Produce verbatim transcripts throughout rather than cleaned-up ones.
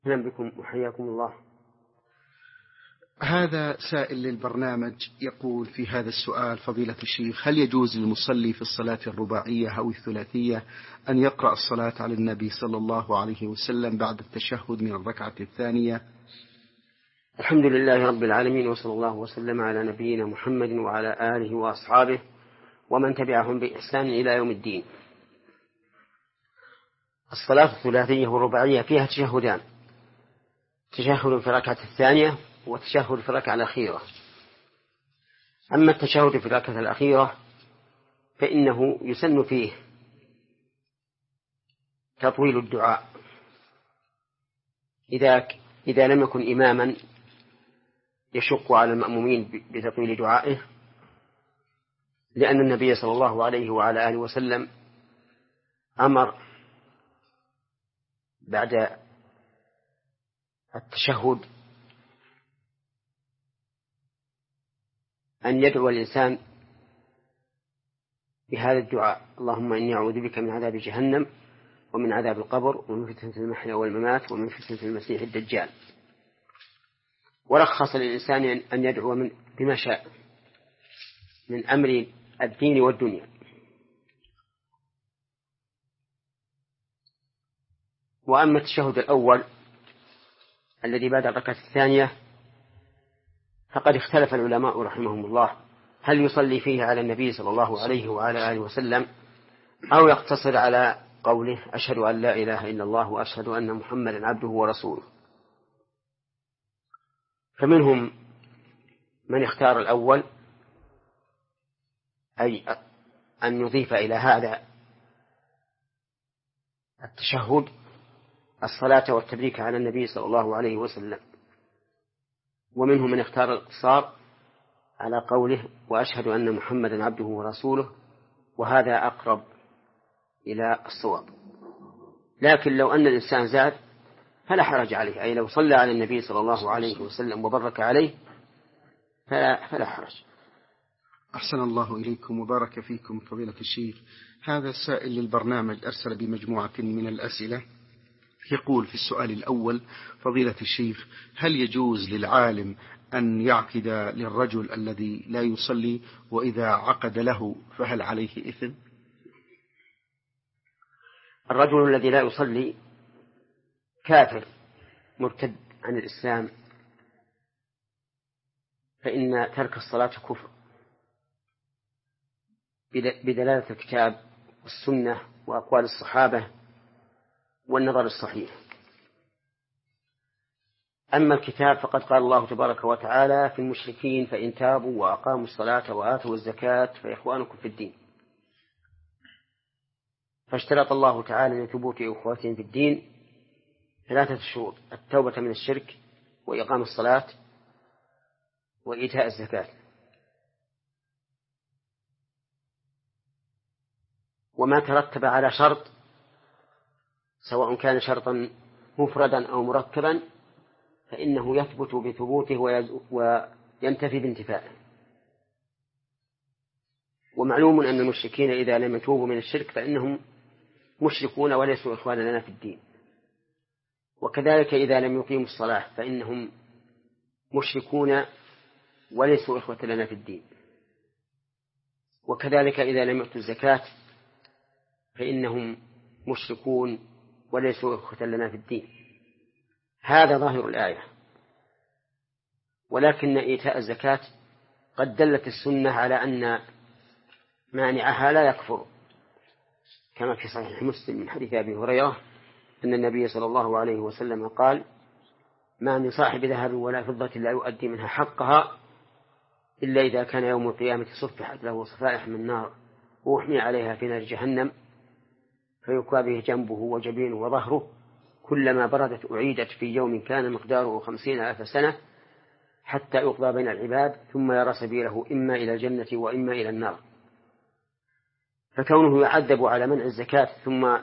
أهلا بكم وحياكم الله. هذا سائل للبرنامج يقول في هذا السؤال: فضيلة الشيخ، هل يجوز للمصلي في الصلاة الرباعية أو الثلاثية أن يقرأ الصلاة على النبي صلى الله عليه وسلم بعد التشهد من الركعة الثانية؟ الحمد لله رب العالمين، وصلى الله وسلم على نبينا محمد وعلى آله وأصحابه ومن تبعهم بإحسان إلى يوم الدين. الصلاة الثلاثية والرباعية فيها تشهدان: تشهد في الركعة الثانية وتشهد في الركعة الأخيرة. أما التشهد في الركعة الأخيرة فإنه يسن فيه تطويل الدعاء إذا إذا لم يكن إماما يشق على المأمومين بتطويل دعائه، لأن النبي صلى الله عليه وعلى آله وسلم أمر بعد التشهد أن يدعو الإنسان بهذا الدعاء: اللهم إني أعوذ بك من عذاب جهنم ومن عذاب القبر ومن فتنة المحيا والممات ومن فتنة المسيح الدجال. ورخص للإنسان أن يدعو من بما شاء من أمر الدين والدنيا. وأما التشهد الأول الذي بعد الركعة الثانية فقد اختلف العلماء رحمهم الله هل يصلي فيه على النبي صلى الله عليه وعلى آله وسلم أو يقتصر على قوله أشهد أن لا إله إلا الله وأشهد أن محمدا عبده ورسوله. فمنهم من اختار الأول، أي أن يضيف إلى هذا التشهد الصلاة والتبريك على النبي صلى الله عليه وسلم. ومنهم من اختار الاقتصار على قوله وأشهد أن محمدا عبده ورسوله، وهذا أقرب إلى الصواب. لكن لو أن الإنسان زاد فلا حرج عليه، أي لو صلى على النبي صلى الله عليه وسلم وبرك عليه فلا, فلا حرج. أحسن الله إليكم وبارك فيكم فضيلة الشيخ. هذا السائل للبرنامج أرسل بمجموعة من الأسئلة، يقول في السؤال الأول: فضيلة الشيخ، هل يجوز للعالم أن يعقد للرجل الذي لا يصلي، وإذا عقد له فهل عليه إثم؟ الرجل الذي لا يصلي كافر مرتد عن الإسلام، فإن ترك الصلاة كفر بدلالة الكتاب والسنة وأقوال الصحابة والنظر الصحيح. أما الكتاب فقد قال الله تبارك وتعالى في المشركين: فإن تابوا وأقاموا الصلاة وآتوا الزكاة فإخوانكم في الدين. فاشترط الله تعالى لثبوت أخوتهم في الدين ثلاثة شروط: التوبة من الشرك وإقام الصلاة وإيتاء الزكاة. وما ترتب على شرط سواء كان شرطا مفردا أو مركبا فإنه يثبت بثبوته وينتفي بانتفاعه. ومعلوم أن المشركين إذا لم يتوبوا من الشرك فإنهم مشركون وليسوا إخوانا لنا في الدين. وكذلك إذا لم يقيموا الصلاة فإنهم مشركون وليسوا إخوة لنا في الدين. وكذلك إذا لم يؤتوا الزكاة فإنهم مشركون وليسوا إخوة لنا في الدين. هذا ظاهر الآية. ولكن إيتاء الزكاة قد دلت السنة على أن مانعها لا يكفر، كما في صحيح مسلم من حديث أبي هريرة أن النبي صلى الله عليه وسلم قال: ما من صاحب ذهب ولا فضة لا يؤدي منها حقها إلا إذا كان يوم القيامة صفحت له صفائح من نار وأحمي عليها في نار جهنم فيكوى به جنبه وجبينه وظهره، كلما بردت أعيدت في يوم كان مقداره خمسين ألف سنة حتى يقضى بين العباد ثم يرى سبيله إما إلى الجنة وإما إلى النار. فكونه يعذب على منع الزكاة ثم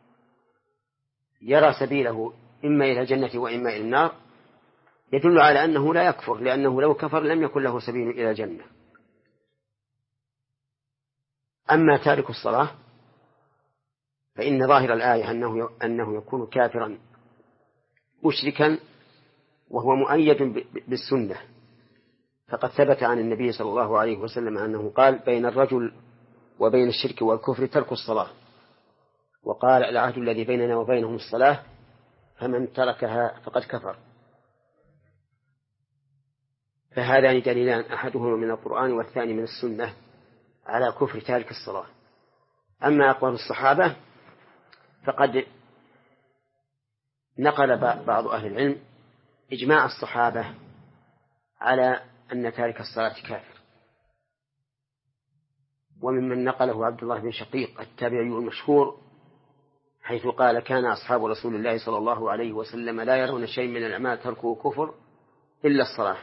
يرى سبيله إما إلى الجنة وإما إلى النار يدل على أنه لا يكفر، لأنه لو كفر لم يكن له سبيل إلى الجنة. أما تارك الصلاة فإن ظاهر الآية أنه أنه يكون كافرا مشركا وهو مؤيد بالسنة، فقد ثبت عن النبي صلى الله عليه وسلم أنه قال بين الرجل وبين الشرك والكفر ترك الصلاة، وقال العهد الذي بيننا وبينهم الصلاة فمن تركها فقد كفر. فهذان دليلان، أحدهما من القرآن والثاني من السنة، على كفر تارك الصلاة. أما أقوال الصحابة فقد نقل بعض أهل العلم إجماع الصحابة على أن تارك الصلاة كافر، وممن نقله عبد الله بن شقيق التابعي المشهور، حيث قال كان أصحاب رسول الله صلى الله عليه وسلم لا يرون شيء من الأعمال تركه كفر إلا الصلاة.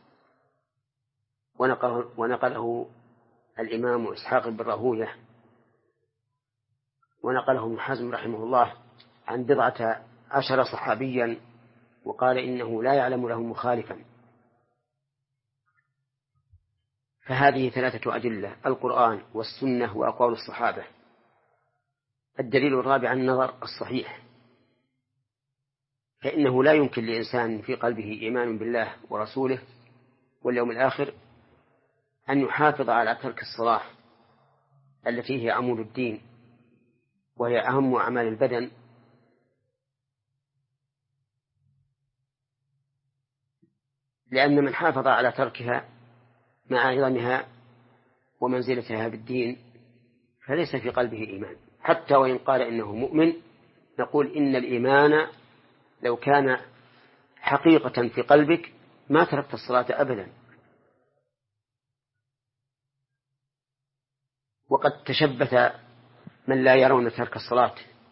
ونقله, ونقله الإمام إسحاق بن راهويه، ونقله ابن حزم رحمه الله عن بضعة عشر صحابيا، وقال إنه لا يعلم له مخالفا. فهذه ثلاثة أدلة: القرآن والسنة وأقوال الصحابة. الدليل الرابع النظر الصحيح، فإنه لا يمكن لإنسان في قلبه إيمان بالله ورسوله واليوم الآخر أن يحافظ على ترك الصلاة التي هي عمود الدين وهي أهم أعمال البدن، لأن من حافظ على تركها مع عظمها ومنزلتها بالدين فليس في قلبه إيمان. حتى وإن قال إنه مؤمن نقول إن الإيمان لو كان حقيقة في قلبك ما تركت الصلاة أبدا. وقد تشبث من لا يرون ترك الصلاة،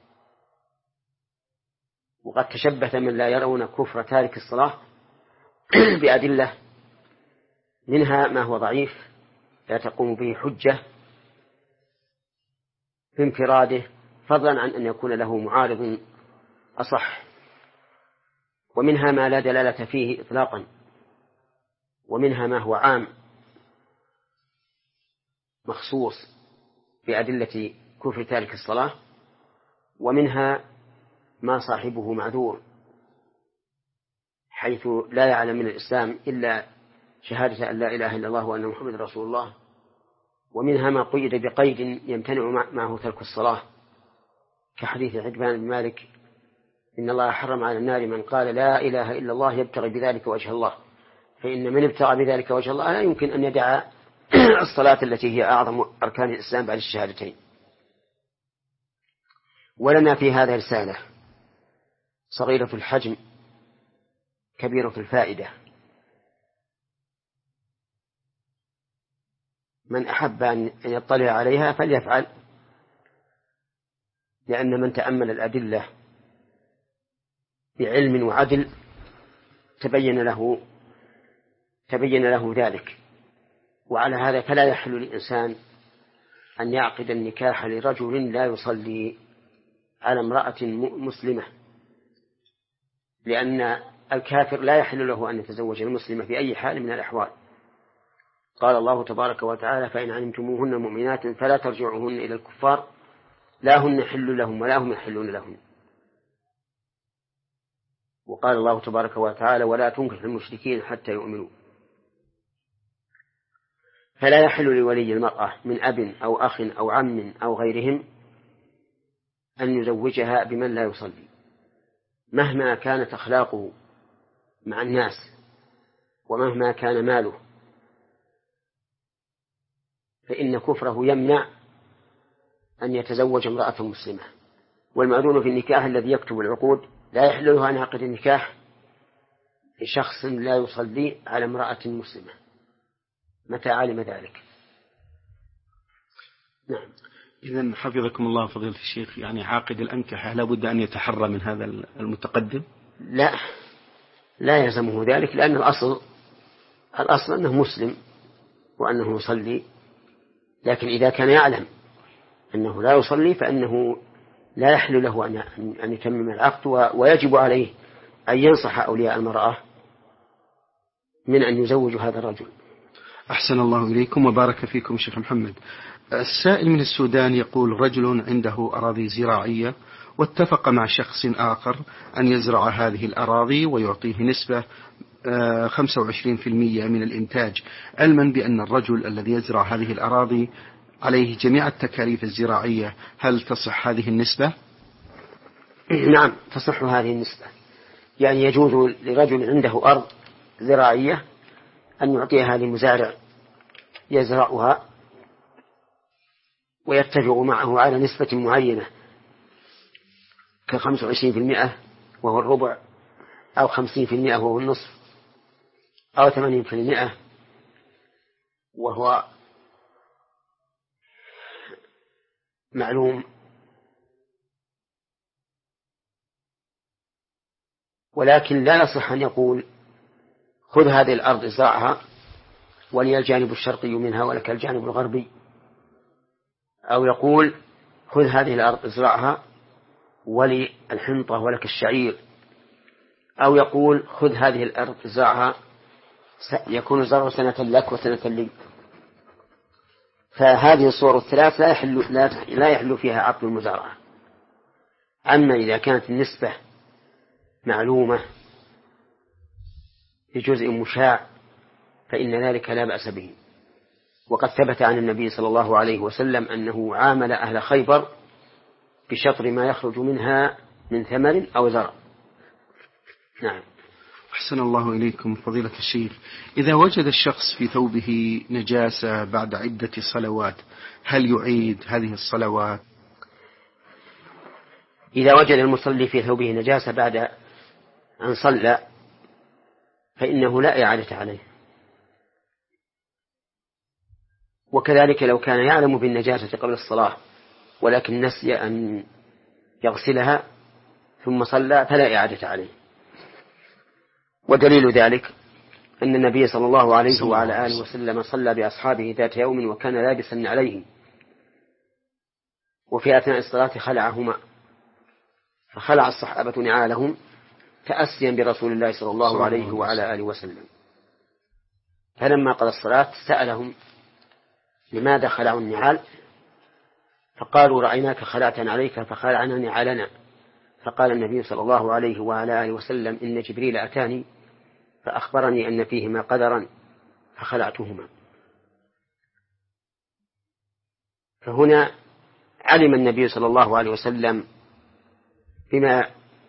وقد تشبث من لا يرون كفر تارك الصلاة بأدلة، منها ما هو ضعيف لا تقوم به حجة بانفراده، فضلا عن أن يكون له معارض أصح، ومنها ما لا دلالة فيه إطلاقا، ومنها ما هو عام مخصوص بأدلة كفر تارك الصلاة، ومنها ما صاحبه معذور حيث لا يعلم من الإسلام إلا شهادة أن لا إله إلا الله وأن محمد رسول الله، ومنها ما قيد بقيد يمتنع معه ترك الصلاة، كحديث عتبان بن مالك إن الله حرم على النار من قال لا إله إلا الله يبتغي بذلك وجه الله، فإن من ابتغى بذلك وجه الله لا يمكن أن يدع الصلاة التي هي أعظم أركان الإسلام بعد الشهادتين. ولنا في هذا رسالة صغيرة الحجم كبيرة الفائدة، من أحب أن يطلع عليها فليفعل، لأن من تأمل الأدلة بعلم وعدل تبين له تبين له ذلك. وعلى هذا فلا يحل للإنسان أن يعقد النكاح لرجل لا يصلي على امرأة مسلمة، لأن الكافر لا يحل له أن يتزوج المسلمة في أي حال من الأحوال. قال الله تبارك وتعالى فإن علمتموهن مؤمنات فلا ترجعوهن إلى الكفار لا هن حل لهم ولا هم يحلون لهم. وقال الله تبارك وتعالى ولا تنكح المشركين حتى يؤمنوا. فلا يحل لولي المرأة من أب أو أخ أو عم أو غيرهم أن يزوجها بمن لا يصلي مهما كانت أخلاقه مع الناس ومهما كان ماله، فإن كفره يمنع أن يتزوج امرأة مسلمة. والمأذون في النكاح الذي يكتب العقود لا يحل له أن يعقد النكاح لشخص لا يصلي على امرأة مسلمة متى علم ذلك. نعم. إذن حفظكم الله فضيلة الشيخ، يعني عاقد الأنكحة لا بد أن يتحرى من هذا المتقدم؟ لا لا يلزمه ذلك، لأن الأصل الأصل أنه مسلم وأنه يصلي، لكن إذا كان يعلم أنه لا يصلي فإنه لا يحل له أن يتمم العقد، ويجب عليه أن ينصح أولياء المرأة من أن يزوجوا هذا الرجل. أحسن الله إليكم وبارك فيكم شيخ محمد. السائل من السودان يقول رجل عنده أراضي زراعية واتفق مع شخص آخر أن يزرع هذه الأراضي ويعطيه نسبة خمسة وعشرين بالمئة من الإنتاج، علما بأن الرجل الذي يزرع هذه الأراضي عليه جميع التكاليف الزراعية، هل تصح هذه النسبة؟ نعم تصح هذه النسبة، يعني يجوز لرجل عنده أرض زراعية أن يعطيها لمزارع يزرعها ويتفق معه على نسبة معينة كخمس وعشرين بالمئة وهو الربع، أو خمسين في المئة وهو النصف، أو ثمانين في المئة وهو معلوم. ولكن لا يصح أن يقول خذ هذه الأرض ازرعها ولي الجانب الشرقي منها ولك الجانب الغربي، أو يقول خذ هذه الأرض ازرعها ولي الحنطة ولك الشعير، أو يقول خذ هذه الأرض ازرعها يكون الزرع سنة لك وسنة لي. فهذه الصور الثلاث لا يحل, لا يحل فيها عقد المزارعة. أما إذا كانت النسبة معلومة بجزء مشاع فإن ذلك لا بأس به. وقد ثبت عن النبي صلى الله عليه وسلم أنه عامل أهل خيبر بشطر ما يخرج منها من ثمر أو زرع. نعم. أحسن الله إليكم فضيلة الشيخ، إذا وجد الشخص في ثوبه نجاسة بعد عدة صلوات هل يعيد هذه الصلوات؟ إذا وجد المصلي في ثوبه نجاسة بعد أن صلى فإنه لا إعادة عليه. وكذلك لو كان يعلم بالنجاسة قبل الصلاة ولكن نسي أن يغسلها ثم صلى فلا إعادة عليه. ودليل ذلك أن النبي صلى الله عليه وعلى آله وسلم صلى بأصحابه ذات يوم وكان لابسا عليهم، وفي أثناء الصلاة خلعهما، فخلع الصحابة نعالهم تأسيا برسول الله صلى الله عليه وعلى آله وسلم. فلما قضى الصلاة سألهم لماذا خلعوا النعال؟ فقالوا رأيناك خلعت عليك فخلعنا نعالنا. فقال النبي صلى الله عليه وعلى آله وسلم إن جبريل أتاني فأخبرني أن فيهما قدرا فخلعتهما. فهنا علم النبي صلى الله عليه وسلم بما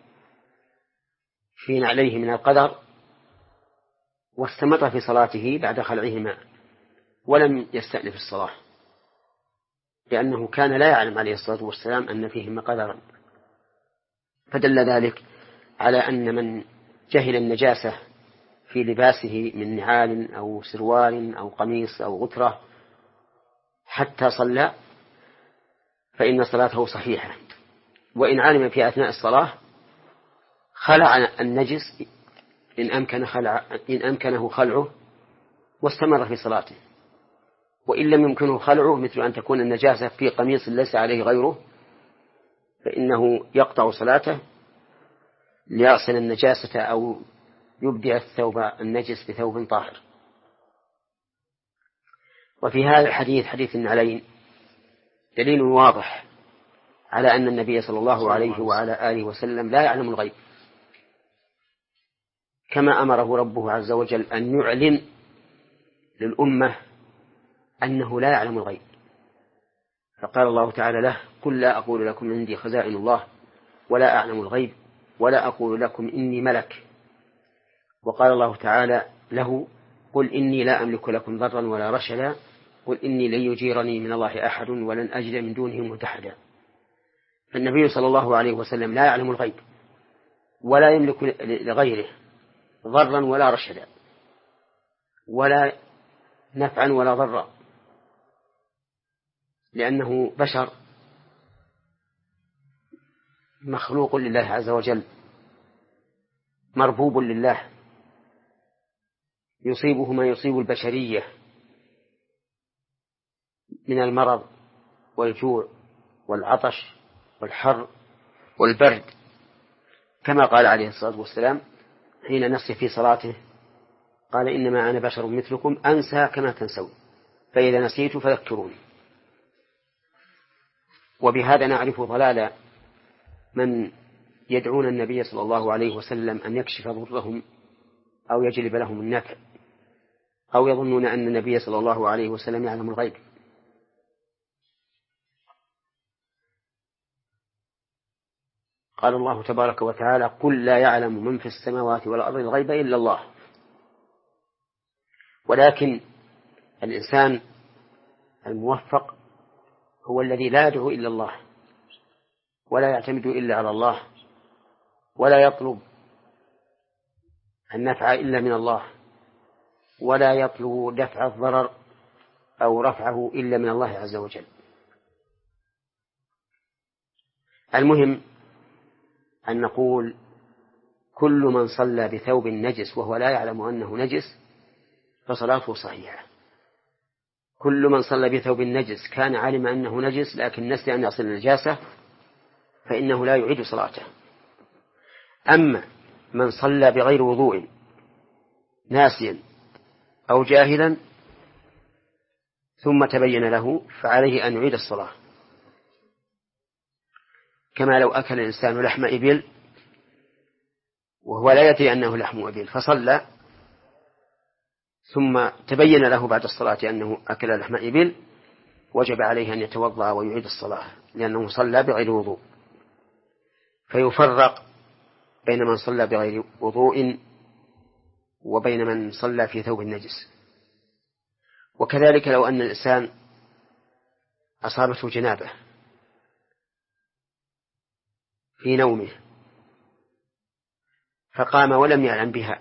في عليه من القدر واستمر في صلاته بعد خلعهما ولم يستأنف الصلاة، لأنه كان لا يعلم عليه الصلاة والسلام أن فيهما قدرا. فدل ذلك على أن من جهل النجاسة في لباسه من نعال أو سروال أو قميص أو غترة حتى صلى فإن صلاته صحيحة، وإن علم في أثناء الصلاة خلع النجس إن أمكن خلع إن أمكنه خلعه واستمر في صلاته، وإن لم يمكنه خلعه مثل أن تكون النجاسة في قميص ليس عليه غيره فإنه يقطع صلاته ليغسل النجاسة أو يبدع الثوب النجس بثوب طاهر. وفي هذا الحديث حديث النعلين دليل واضح على أن النبي صلى الله عليه وعلى آله وسلم لا يعلم الغيب، كما أمره ربه عز وجل أن يعلن للأمة أنه لا يعلم الغيب. فقال الله تعالى له قل لا أقول لكم عندي خزائن الله ولا أعلم الغيب ولا أقول لكم إني ملك. وقال الله تعالى له قل إني لا أملك لكم ضرا ولا رشدا قل إني لن يجيرني من الله أحد ولن أجد من دونه ملتحدا. فالنبي صلى الله عليه وسلم لا يعلم الغيب ولا يملك لغيره ضرا ولا رشدا ولا نفعا ولا ضرا، لأنه بشر مخلوق لله عز وجل مربوب لله يصيبه ما يصيب البشرية من المرض والجوع والعطش والحر والبرد، كما قال عليه الصلاة والسلام حين نسي في صلاته قال إنما أنا بشر مثلكم أنسى كما تنسون فإذا نسيت فذكروني. وبهذا نعرف ضلال من يدعون النبي صلى الله عليه وسلم أن يكشف ضرهم أو يجلب لهم النفع، أو يظنون أن النبي صلى الله عليه وسلم يعلم الغيب. قال الله تبارك وتعالى: قل لا يعلم من في السماوات والأرض الغيب إلا الله. ولكن الإنسان الموفق هو الذي لا يدعو إلا الله، ولا يعتمد إلا على الله، ولا يطلب النفع إلا من الله، ولا يطلب دفع الضرر أو رفعه إلا من الله عز وجل. المهم أن نقول: كل من صلى بثوب نجس وهو لا يعلم أنه نجس فصلاته صحيحة. كل من صلى بثوب نجس كان علم أنه نجس لكن نسي أن يصل النجاسة فإنه لا يعيد صلاته. أما من صلى بغير وضوء ناسيا أو جاهلا ثم تبين له فعليه أن يعيد الصلاة، كما لو أكل الإنسان لحم إبل وهو لا يدري أنه لحم إبل فصلى ثم تبين له بعد الصلاة أنه أكل لحم إبل، وجب عليه أن يتوضأ ويعيد الصلاة لأنه صلى بغير وضوء. فيفرق بين من صلى بغير وضوء وبين من صلى في ثوب النجس. وكذلك لو أن الإنسان أصابته جنابة في نومه فقام ولم يعلم بها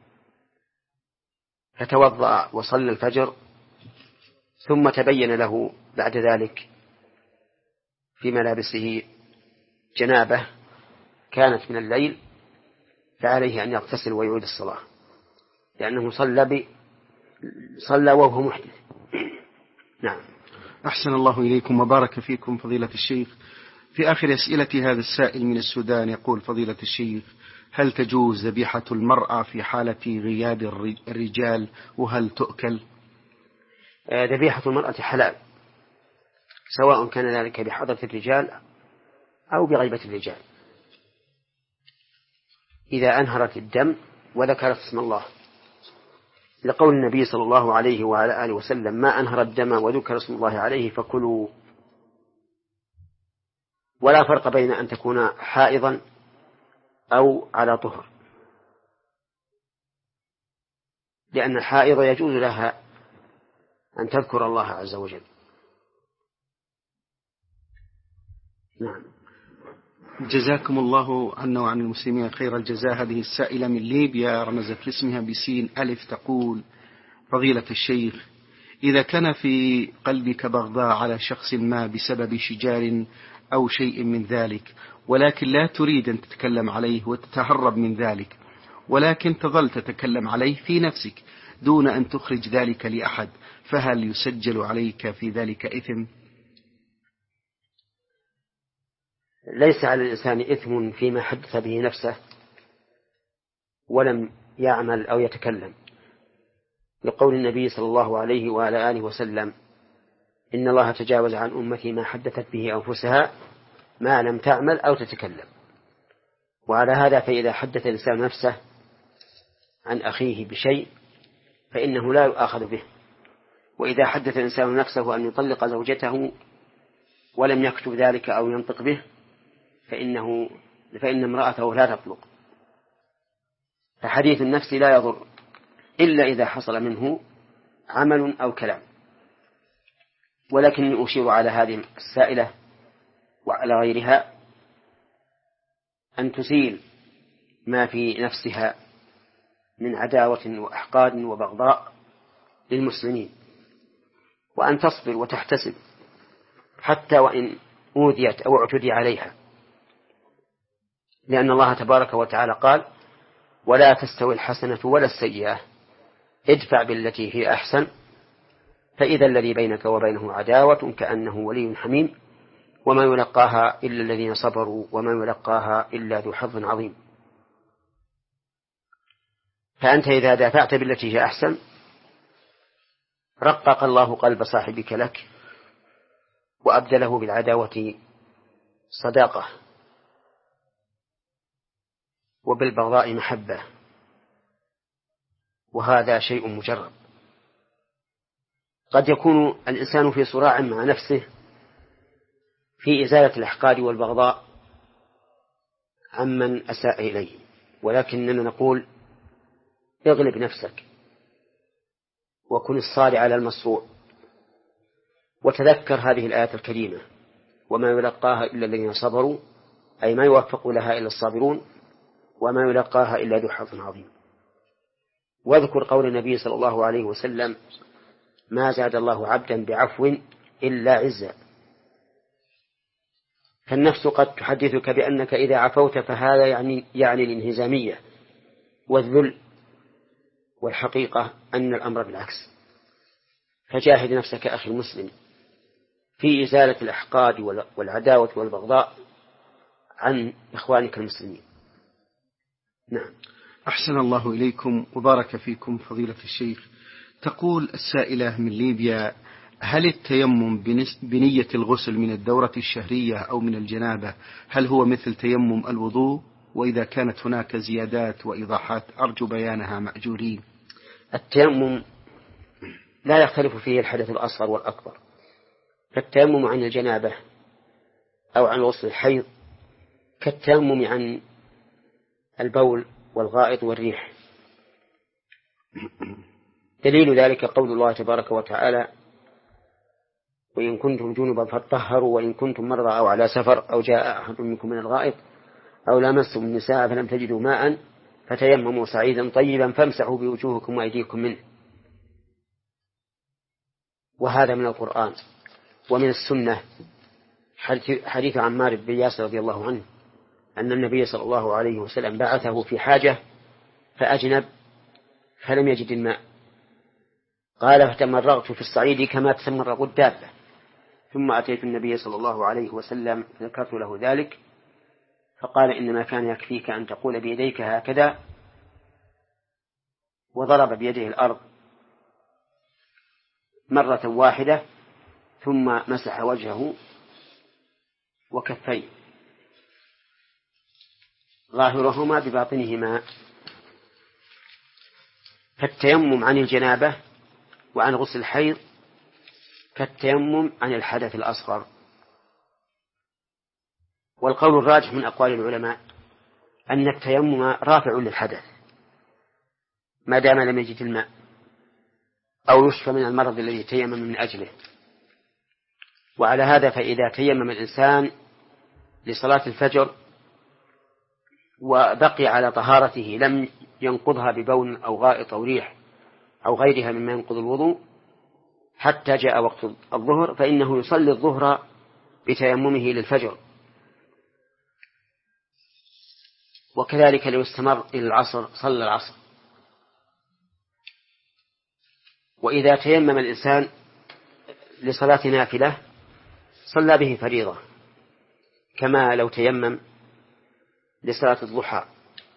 فتوضأ وصلى الفجر ثم تبين له بعد ذلك في ملابسه جنابة كانت من الليل، فعليه أن يغتسل ويعيد الصلاة لأنه صلى ب... صلى وهو محدث. نعم. أحسن الله إليكم وبارك فيكم فضيلة الشيخ. في آخر أسئلة هذا السائل من السودان يقول: فضيلة الشيخ، هل تجوز ذبيحة المرأة في حالة غياب الرجال وهل تؤكل؟ ذبيحة المرأة حلال سواء كان ذلك بحضرة الرجال أو بغيبة الرجال، إذا أنهرت الدم وذكرت اسم الله، لقول النبي صلى الله عليه وعلى آله وسلم: ما أنهر الدم وذكر اسم الله عليه فكلوا. ولا فرق بين أن تكون حائضا أو على طهر، لأن الحائض يجوز لها أن تذكر الله عز وجل. نعم. جزاكم الله عنا وعن المسلمين خير الجزاء. هذه السائلة من ليبيا رمزت لاسمها بسين ألف تقول: فضيلة الشيخ، إذا كان في قلبك بغضاء على شخص ما بسبب شجار أو شيء من ذلك، ولكن لا تريد أن تتكلم عليه وتتهرب من ذلك، ولكن تظل تتكلم عليه في نفسك دون أن تخرج ذلك لأحد، فهل يسجل عليك في ذلك إثم؟ ليس على الإنسان إثم فيما حدث به نفسه ولم يعمل أو يتكلم، لقول النبي صلى الله عليه وعلى آله وسلم: إن الله تجاوز عن أمتي ما حدثت به أنفسها ما لم تعمل أو تتكلم. وعلى هذا فإذا حدث الإنسان نفسه عن أخيه بشيء فإنه لا يؤاخذ به، وإذا حدث الإنسان نفسه أن يطلق زوجته ولم يكتب ذلك أو ينطق به فإنه فإن امرأته لا تطلق. فحديث النفس لا يضر إلا إذا حصل منه عمل أو كلام. ولكن أشير على هذه السائلة وعلى غيرها أن تزيل ما في نفسها من عداوة وأحقاد وبغضاء للمسلمين، وأن تصبر وتحتسب حتى وإن أوذيت أو اعتدي عليها، لأن الله تبارك وتعالى قال: ولا تستوي الحسنة ولا السيئة ادفع بالتي هي أحسن فإذا الذي بينك وبينه عداوة كأنه ولي حميم وما يلقاها إلا الذين صبروا وما يلقاها إلا ذو حظ عظيم. فأنت إذا دافعت بالتي هي أحسن رقق الله قلب صاحبك لك وأبدله بالعداوة صداقة، وبالبغضاء محبة، وهذا شيء مجرب. قد يكون الإنسان في صراع مع نفسه في إزالة الأحقاد والبغضاء عمن أساء إليه، ولكننا نقول اغلب نفسك وكن الصارع على المصروع، وتذكر هذه الآية الكريمة: وما يلقاها إلا الذين صبروا، أي ما يوفق لها إلا الصابرون، وما يلقاها إلا ذو حظ عظيم. واذكر قول النبي صلى الله عليه وسلم: ما زاد الله عبدا بعفو إلا عزا. فالنفس قد تحدثك بأنك إذا عفوت فهذا يعني, يعني الانهزامية والذل، والحقيقة أن الأمر بالعكس. فجاهد نفسك أخي المسلم في إزالة الأحقاد والعداوة والبغضاء عن إخوانك المسلمين. نعم. أحسن الله إليكم وبارك فيكم فضيلة الشيخ. تقول السائلة من ليبيا: هل التيمم بنية الغسل من الدورة الشهرية أو من الجنابة هل هو مثل تيمم الوضوء؟ وإذا كانت هناك زيادات وإيضاحات أرجو بيانها مأجورين. التيمم لا يختلف فيه الحدث الأصغر والأكبر، فالتيمم عن الجنابة أو عن غسل الحيض كالتيمم عن البول والغائط والريح. دليل ذلك قول الله تبارك وتعالى: وإن كنتم جنبا فاطهروا وإن كنتم مرضى أو على سفر أو جاء أحد منكم من الغائط أو لامستم النساء فلم تجدوا ماء فتيمموا صعيدا طيبا فامسحوا بوجوهكم وأيديكم منه. وهذا من القرآن. ومن السنة حديث عمار بن ياسر رضي الله عنه أن النبي صلى الله عليه وسلم بعثه في حاجة فأجنب فلم يجد الماء، قال: فتمرغت في الصعيد كما تتمرغ الدابة، ثم أتيت النبي صلى الله عليه وسلم ذكرت له ذلك فقال: إنما كان يكفيك أن تقول بيديك هكذا، وضرب بيده الأرض مرة واحدة ثم مسح وجهه وكفيه ظاهرهما بباطنهما. فالتيمم عن الجنابة وعن غسل الحيض كالتيمم عن الحدث الأصغر. والقول الراجح من أقوال العلماء أن التيمم رافع للحدث ما دام لم يجد الماء أو يشفى من المرض الذي تيمم من أجله. وعلى هذا فإذا تيمم الإنسان لصلاة الفجر وبقي على طهارته لم ينقضها ببول أو غائط أو ريح أو غيرها مما ينقض الوضوء حتى جاء وقت الظهر، فإنه يصلي الظهر بتيممه للفجر. وكذلك لو استمر إلى العصر صلى العصر. وإذا تيمم الإنسان لصلاة نافلة صلى به فريضة، كما لو تيمم لصلاة الضحى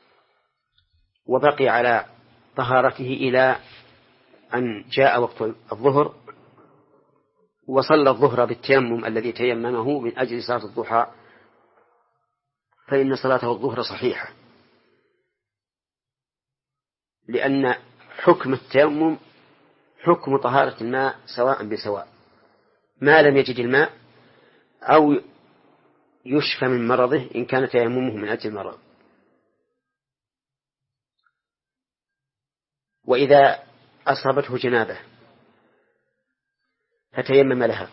وبقي على طهارته إلى أن جاء وقت الظهر وصلى الظهر بالتيمم الذي تيممه من أجل صلاة الضحى، فإن صلاته الظهر صحيحة، لأن حكم التيمم حكم طهارة الماء سواء بسواء، ما لم يجد الماء أو يشفى من مرضه إن كان تيممه من أجل المرض. وإذا أصابته جنابة فتيمم لها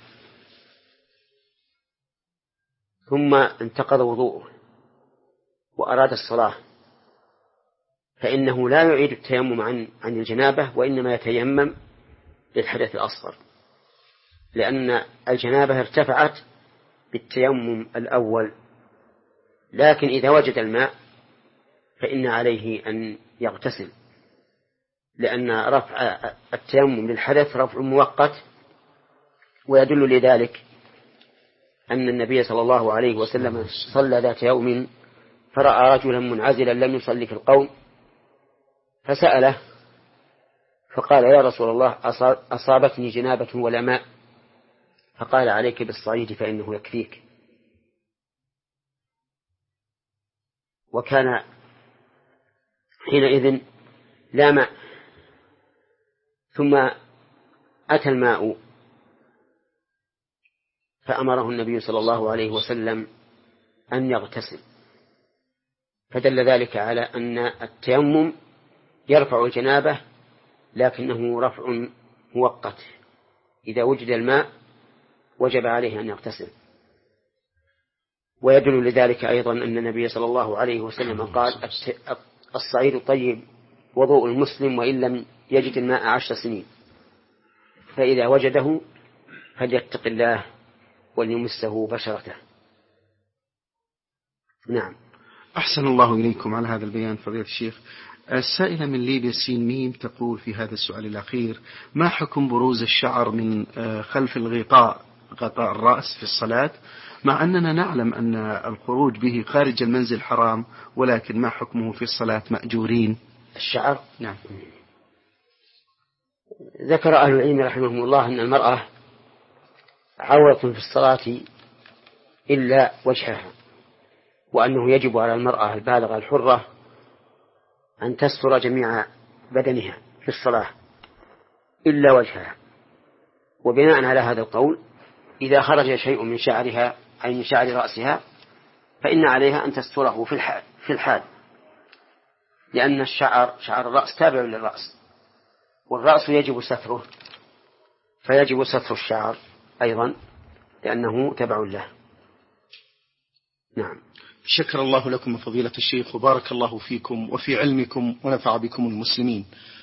ثم انتقض وضوءه وأراد الصلاة فإنه لا يعيد التيمم عن عن الجنابة، وإنما يتيمم للحدث الأصغر، لأن الجنابة ارتفعت بالتيمم الأول. لكن إذا وجد الماء فإن عليه أن يغتسل، لأن رفع التيمم للحدث رفع مؤقت. ويدل لذلك أن النبي صلى الله عليه وسلم صلى ذات يوم فرأى رجلا منعزلا لم يصلي في القوم فسأله فقال: يا رسول الله أصابتني جنابة ولا ماء؟ فقال: عليك بالصعيد فإنه يكفيك. وكان حينئذ لا ماء، ثم أتى الماء فأمره النبي صلى الله عليه وسلم أن يغتسل، فدل ذلك على أن التيمم يرفع الجنابة لكنه رفع مؤقت، إذا وجد الماء وجب عليه أن يغتسل. ويدل لذلك أيضا أن النبي صلى الله عليه وسلم قال الصعيد الطيب وضوء المسلم وإن لم يجد الماء عشر سنين، فإذا وجده فليتق الله وليمسه بشرته. نعم. أحسن الله إليكم على هذا البيان فضيلة الشيخ. السائلة من ليبيا سين ميم تقول في هذا السؤال الأخير: ما حكم بروز الشعر من خلف الغطاء غطاء الرأس في الصلاة، مع أننا نعلم أن الخروج به خارج المنزل حرام، ولكن ما حكمه في الصلاة مأجورين؟ الشعر نعم. ذكر أهل العلم رحمهم الله أن المرأة عورة في الصلاة إلا وجهها، وأنه يجب على المرأة البالغة الحرة أن تستر جميع بدنها في الصلاة إلا وجهها. وبناء على هذا القول إذا خرج شيء من شعرها أي من شعر رأسها فإن عليها أن تستره في الحال, في الحال لأن الشعر شعر الرأس تابع للرأس، والرأس يجب ستره، فيجب ستر الشعر أيضا لأنه تبع له. نعم. شكر الله لكم فضيلة الشيخ وبارك الله فيكم وفي علمكم ونفع بكم المسلمين.